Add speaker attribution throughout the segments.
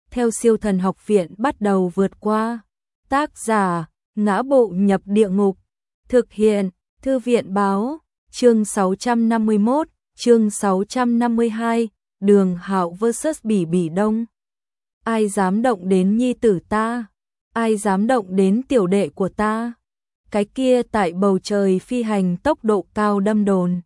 Speaker 1: theo Siêu Thần Học Viện bắt đầu vượt qua. Tác giả: Ngã Bộ Nhập Địa Ngục. Thực hiện: Thư viện báo. Chương 651, chương 652, Đường Hạo vs Bỉ Bỉ Đông. Ai dám động đến nhi tử ta? Ai dám động đến tiểu đệ của ta? Cái kia tại bầu trời phi hành tốc độ cao đâm đồn.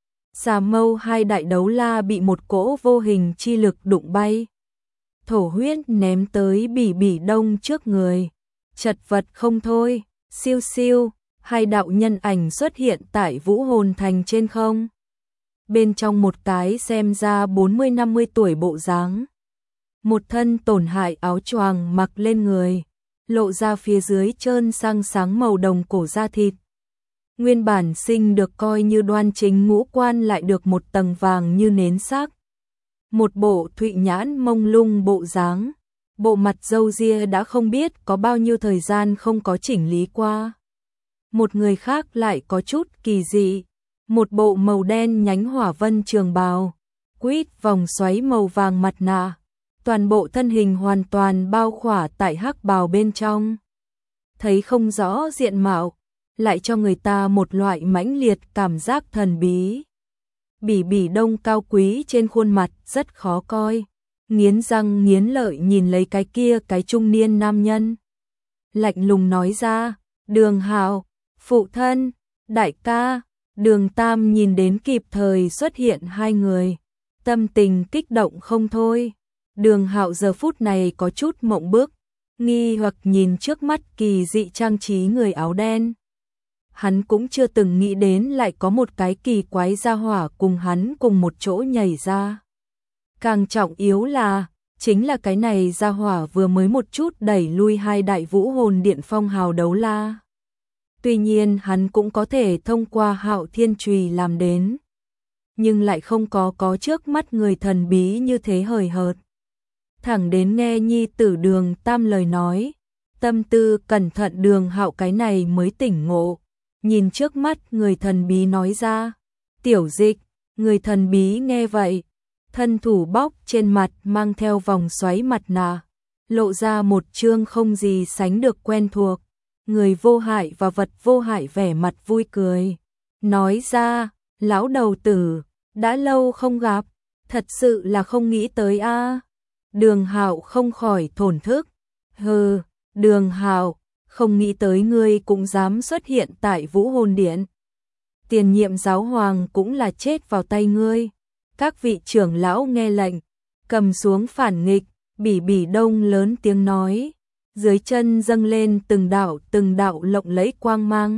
Speaker 1: Xà Mâu hai đại đấu la bị một cỗ vô hình chi lực đụng bay. Thổ huyết ném tới Bỉ Bỉ Đông trước người. Chật vật không thôi, siêu siêu, hai đạo nhân ảnh xuất hiện tại Vũ Hồn Thành trên không. Bên trong một cái xem ra 40-50 tuổi bộ dáng. Một thân tổn hại áo choàng mặc lên người, lộ ra phía dưới trơn sang sáng màu đồng cổ da thịt. Nguyên bản sinh được coi như đoan chính ngũ quan lại được một tầng vàng như nến sắc. Một bộ thụy nhãn mông lung bộ dáng, bộ mặt râu ria đã không biết có bao nhiêu thời gian không có chỉnh lý qua. Một người khác lại có chút kỳ dị, một bộ màu đen nhánh hỏa vân trường bào, quýt vòng xoáy màu vàng mặt nạ, toàn bộ thân hình hoàn toàn bao khỏa tại hắc bào bên trong. Thấy không rõ diện mạo, lại cho người ta một loại mãnh liệt cảm giác thần bí. Bỉ Bỉ Đông cao quý trên khuôn mặt rất khó coi, nghiến răng nghiến lợi nhìn lấy cái kia cái trung niên nam nhân. Lạnh lùng nói ra, Đường Hạo, phụ thân, đại ca. Đường Tam nhìn đến kịp thời xuất hiện hai người, tâm tình kích động không thôi. Đường Hạo giờ phút này có chút mộng bức, nghi hoặc nhìn trước mắt kỳ dị trang trí người áo đen. Hắn cũng chưa từng nghĩ đến lại có một cái kỳ quái gia hỏa cùng hắn cùng một chỗ nhảy ra. Càng trọng yếu là, chính là cái này gia hỏa vừa mới một chút đẩy lui hai đại Vũ Hồn Điện phong hào đấu la. Tuy nhiên hắn cũng có thể thông qua Hạo Thiên Chùy làm đến, nhưng lại không có trước mắt người thần bí như thế hời hợt. Thẳng đến nghe nhi tử Đường Tam lời nói, tâm tư cẩn thận Đường Hạo cái này mới tỉnh ngộ, nhìn trước mắt người thần bí nói ra, tiểu dịch. Người thần bí nghe vậy, thân thủ bóc trên mặt mang theo vòng xoáy mặt nạ, lộ ra một trương không gì sánh được quen thuộc. Người vô hại và vật vô hại vẻ mặt vui cười, nói ra, lão đầu tử, đã lâu không gặp, thật sự là không nghĩ tới a. Đường Hạo không khỏi thổn thức, hừ, Đường Hạo, không nghĩ tới ngươi cũng dám xuất hiện tại Vũ Hồn Điện. Tiền nhiệm giáo hoàng cũng là chết vào tay ngươi. Các vị trưởng lão nghe lệnh, cầm xuống phản nghịch. Bỉ Bỉ Đông lớn tiếng nói, dưới chân dâng lên từng đạo lộng lẫy quang mang.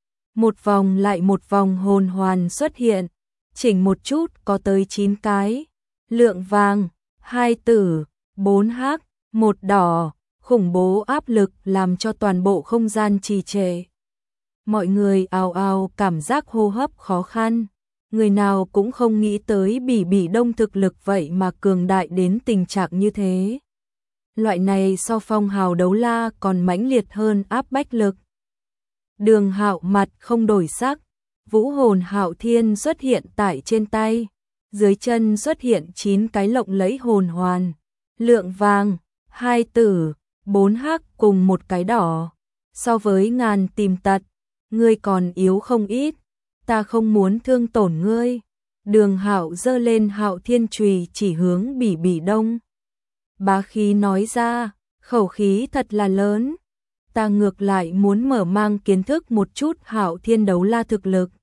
Speaker 1: Một vòng lại một vòng hồn hoàn xuất hiện, chỉnh một chút có tới 9 cái, lượng vàng, 2 tử, 4 hắc, 1 đỏ, khủng bố áp lực làm cho toàn bộ không gian trì trệ. Mọi người ào ào cảm giác hô hấp khó khăn, người nào cũng không nghĩ tới Bỉ Bỉ Đông thực lực vậy mà cường đại đến tình trạng như thế. Loại này so phong hào đấu la còn mãnh liệt hơn áp bách lực. Đường Hạo mặt không đổi sắc, Vũ Hồn Hạo Thiên xuất hiện tại trên tay, dưới chân xuất hiện 9 cái lộng lẫy hồn hoàn, lượng vàng, 2 tử, 4 hắc cùng 1 cái đỏ. So với ngàn tìm tật, ngươi còn yếu không ít, ta không muốn thương tổn ngươi. Đường Hạo giơ lên Hạo Thiên Chùy chỉ hướng Bỉ Bỉ Đông. Bá khí nói ra, khẩu khí thật là lớn. Ta ngược lại muốn mở mang kiến thức một chút Hạo Thiên đấu la thực lực.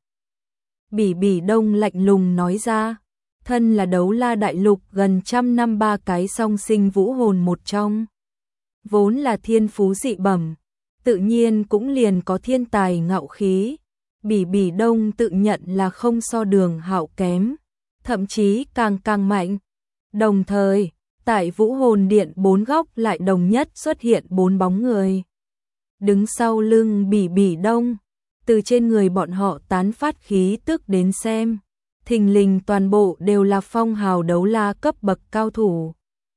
Speaker 1: Bỉ Bỉ Đông lạnh lùng nói ra, thân là đấu la đại lục gần trăm năm 3 cái song sinh vũ hồn một trong. Vốn là thiên phú dị bẩm, tự nhiên cũng liền có thiên tài ngạo khí. Bỉ Bỉ Đông tự nhận là không so Đường Hạo kém, thậm chí càng mạnh. Đồng thời, tại Vũ Hồn Điện 4 góc lại đồng nhất xuất hiện 4 bóng người. Đứng sau lưng Bỉ Bỉ Đông, từ trên người bọn họ tán phát khí tức đến xem, thình lình toàn bộ đều là phong hào đấu la cấp bậc cao thủ.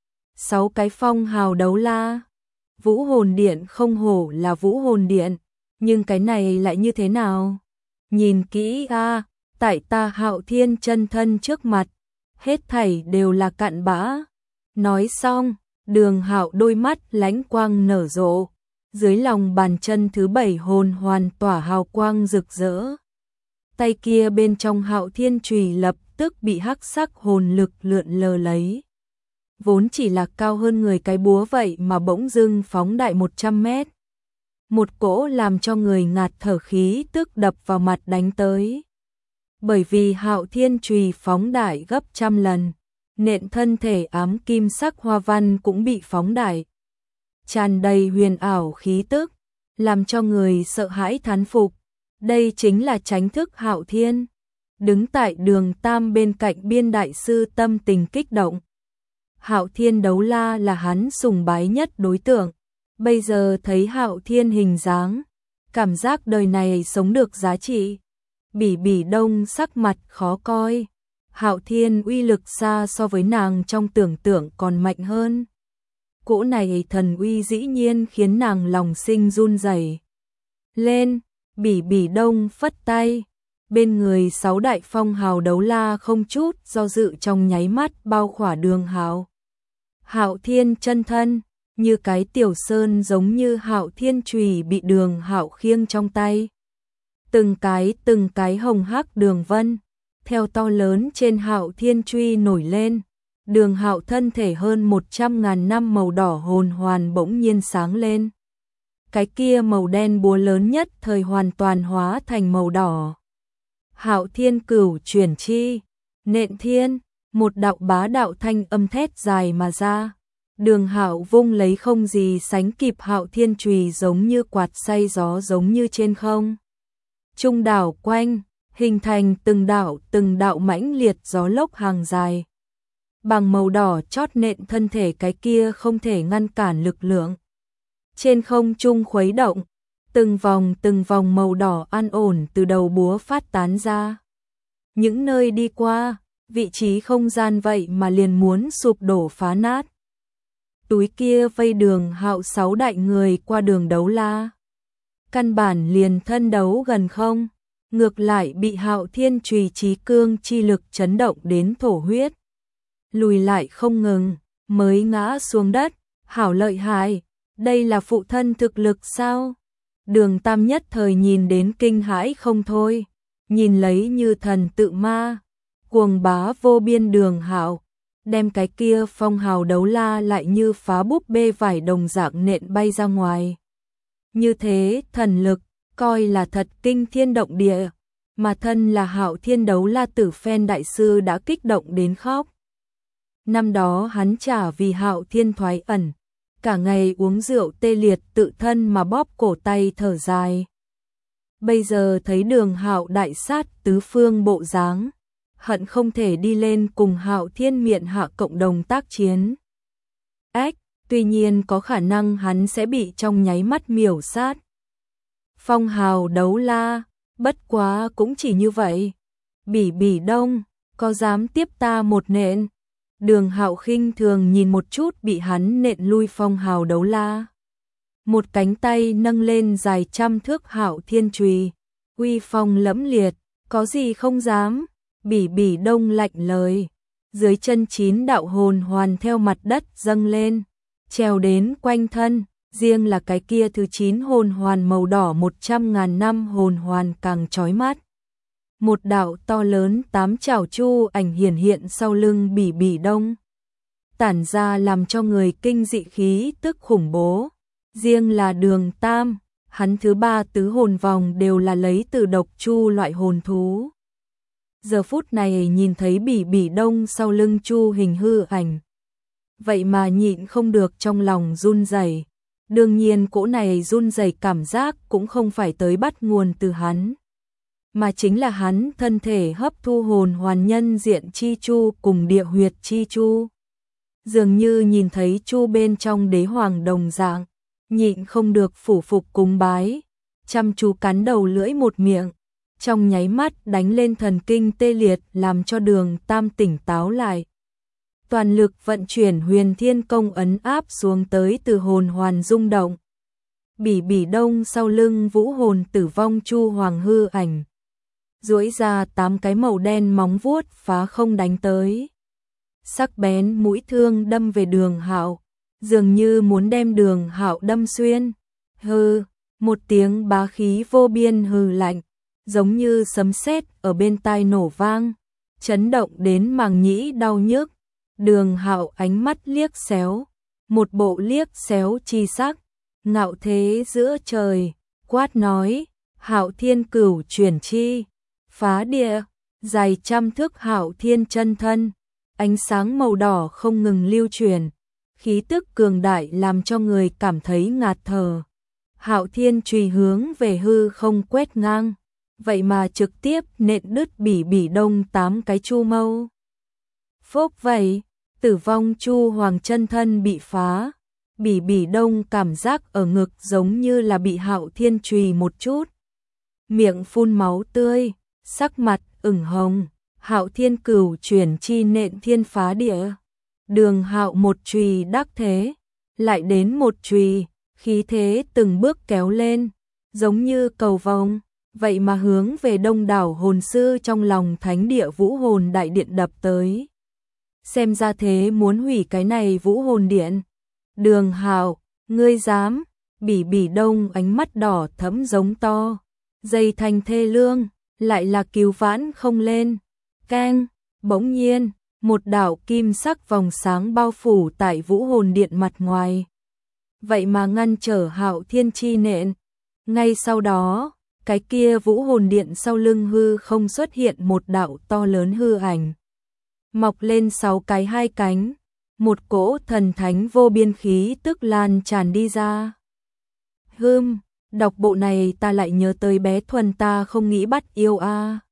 Speaker 1: 6 cái phong hào đấu la. Vũ Hồn Điện không hổ là Vũ Hồn Điện, nhưng cái này lại như thế nào? Nhìn kỹ a, tại ta Hạo Thiên chân thân trước mặt, hết thảy đều là cặn bã. Nói xong, Đường Hạo đôi mắt lánh quang nở rộ, dưới lòng bàn chân thứ 7 hồn hoàn tỏa hào quang rực rỡ. Tay kia bên trong Hạo Thiên chùy lập tức bị hắc sắc hồn lực lượn lờ lấy. Vốn chỉ là cao hơn người cái búa vậy mà bỗng dưng phóng đại 100 mét. Một cỗ làm cho người ngạt thở khí tức đập vào mặt đánh tới. Bởi vì Hạo Thiên chùy phóng đại gấp trăm lần, nện thân thể ám kim sắc hoa văn cũng bị phóng đại. Tràn đầy huyền ảo khí tức, làm cho người sợ hãi thán phục. Đây chính là chánh thức Hạo Thiên. Đứng tại đường Tam bên cạnh Biên đại sư tâm tình kích động. Hạo Thiên đấu la là hắn sùng bái nhất đối tượng. Bây giờ thấy Hạo Thiên hình dáng, cảm giác đời này sống được giá trị. Bỉ Bỉ Đông sắc mặt khó coi. Hạo Thiên uy lực xa so với nàng trong tưởng tượng còn mạnh hơn. Cỗ này thần uy dĩ nhiên khiến nàng lòng sinh run rẩy. Lên, Bỉ Bỉ Đông phất tay. Bên người 6 đại phong hào đấu la không chút do dự trong nháy mắt bao khỏa Đường Hạo. Hạo Thiên chân thân, như cái tiểu sơn giống như Hạo Thiên chùy bị Đường Hạo khiêng trong tay. Từng cái hồng hắc đường vân, theo to lớn trên Hạo Thiên chùy nổi lên. Đường Hạo thân thể hơn 100.000 năm màu đỏ hồn hoàn bỗng nhiên sáng lên. Cái kia màu đen búa lớn nhất thời hoàn toàn hóa thành màu đỏ. Hạo Thiên cửu chuyển chi, nện thiên, một đạo bá đạo thanh âm thét dài mà ra. Đường Hạo vung lấy không gì sánh kịp Hạo Thiên chùy giống như quạt xay gió giống như trên không. Trung đảo quanh, hình thành từng đạo mãnh liệt gió lốc hàng dài. Bằng màu đỏ chót nện thân thể cái kia không thể ngăn cản lực lượng. Trên không trung khuấy động, từng vòng màu đỏ an ổn từ đầu búa phát tán ra. Những nơi đi qua, vị trí không gian vậy mà liền muốn sụp đổ phá nát. Túi kia vây Đường Hạo 6 đại người qua đường đấu la. Căn bản liền thân đấu gần không, ngược lại bị Hạo Thiên chùy chí cương chi lực chấn động đến thổ huyết. Lùi lại không ngừng, mới ngã xuống đất, hảo lợi hại, đây là phụ thân thực lực sao? Đường Tam nhất thời nhìn đến kinh hãi không thôi, nhìn lấy như thần tự ma, cuồng bá vô biên Đường Hạo, đem cái kia phong hào đấu la lại như phá búp bê vải đồng dạng nện bay ra ngoài. Như thế thần lực, coi là thật kinh thiên động địa, mà thân là Hạo Thiên đấu la tử phen đại sư đã kích động đến khóc. Năm đó hắn trả vì Hạo Thiên thoái ẩn, cả ngày uống rượu tê liệt tự thân mà bóp cổ tay thở dài. Bây giờ thấy Đường Hạo đại sát tứ phương bộ dáng, hận không thể đi lên cùng Hạo Thiên miện hạ cộng đồng tác chiến. Tuy nhiên có khả năng hắn sẽ bị trong nháy mắt miểu sát. Phong hào đấu la, bất quá cũng chỉ như vậy. Bỉ Bỉ Đông, có dám tiếp ta một nện? Đường Hạo khinh thường nhìn một chút bị hắn nện lui phong hào đấu la. Một cánh tay nâng lên dài trăm thước Hạo Thiên chùy, uy phong lẫm liệt, có gì không dám? Bỉ Bỉ Đông lạnh lời. Dưới chân 9 đạo hồn hoàn theo mặt đất dâng lên, treo đến quanh thân, riêng là cái kia thứ 9 hồn hoàn màu đỏ 100.000 năm hồn hoàn càng chói mắt. Một đạo to lớn 8 chảo chu ảnh hiển hiện sau lưng Bỉ Bỉ Đông, tản ra làm cho người kinh dị khí tức khủng bố. Riêng là Đường Tam, hắn thứ 3 tứ hồn vòng đều là lấy từ độc chu loại hồn thú. Giờ phút này nhìn thấy Bỉ Bỉ Đông sau lưng chu hình hư ảnh, vậy mà nhịn không được trong lòng run rẩy. Đương nhiên cỗ này run rẩy cảm giác cũng không phải tới bắt nguồn từ hắn, mà chính là hắn thân thể hấp thu hồn hoàn nhân diện chi chu cùng địa huyệt chi chu. Dường như nhìn thấy chu bên trong đế hoàng đồng dạng, nhịn không được phủ phục cúng bái, chăm chú cắn đầu lưỡi một miệng, trong nháy mắt đánh lên thần kinh tê liệt làm cho Đường Tam tỉnh táo lại. Toàn lực vận chuyển Huyền Thiên Công ấn áp xuống tới từ hồn hoàn rung động. Bỉ Bỉ Đông sau lưng vũ hồn tử vong chu hoàng hư ảnh, duỗi ra 8 cái màu đen móng vuốt phá không đánh tới. Sắc bén mũi thương đâm về Đường Hạo, dường như muốn đem Đường Hạo đâm xuyên. Hừ, một tiếng bá khí vô biên hừ lạnh, giống như sấm sét ở bên tai nổ vang, chấn động đến màng nhĩ đau nhức. Đường Hạo ánh mắt liếc xéo, một bộ liếc xéo chi sắc, ngạo thế giữa trời, quát nói: Hạo Thiên Cửu chuyển chi, phá địa, dài trăm thước Hạo Thiên chân thân, ánh sáng màu đỏ không ngừng lưu chuyển, khí tức cường đại làm cho người cảm thấy ngạt thở. Hạo Thiên chùy hướng về hư không quét ngang, vậy mà trực tiếp nện đứt Bỉ Bỉ Đông 8 cái chu mâu. Phốc vậy, Tử Vong Chu Hoàng chân thân bị phá, Bỉ Bỉ Đông cảm giác ở ngực giống như là bị Hạo Thiên chùy một chút, miệng phun máu tươi, sắc mặt ửng hồng. Hạo Thiên Cửu chuyển chi nện thiên phá địa. Đường Hạo một chùy đắc thế, lại đến một chùy, khí thế từng bước kéo lên, giống như cầu vồng, vậy mà hướng về đông đảo hồn sư trong lòng thánh địa Vũ Hồn Đại Điện đập tới. Xem ra thế muốn hủy cái này Vũ Hồn Điện. Đường Hạo, ngươi dám? Bỉ Bỉ Đông ánh mắt đỏ thẫm giống to, dây thành thê lương, lại là cứu vãn không lên. Keng, bỗng nhiên, một đạo kim sắc vòng sáng bao phủ tại Vũ Hồn Điện mặt ngoài. Vậy mà ngăn trở Hạo Thiên chi nện. Ngay sau đó, cái kia Vũ Hồn Điện sau lưng hư không xuất hiện một đạo to lớn hư ảnh. Mọc lên 6 cái 2 cánh, một cỗ thần thánh vô biên khí tức lan tràn đi ra. Đọc bộ này ta lại nhớ tới bé Thuần ta không nghĩ bắt yêu a.